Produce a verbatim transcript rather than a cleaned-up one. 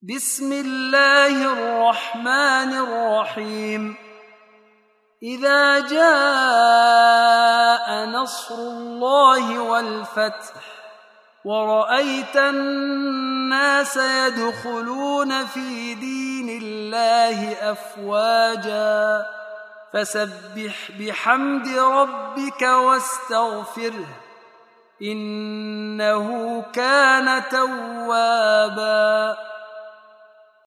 بسم الله الرحمن الرحيم إذا جاء نصر الله والفتح ورأيت الناس يدخلون في دين الله أفواجا فسبح بحمد ربك واستغفره إنه كان توابا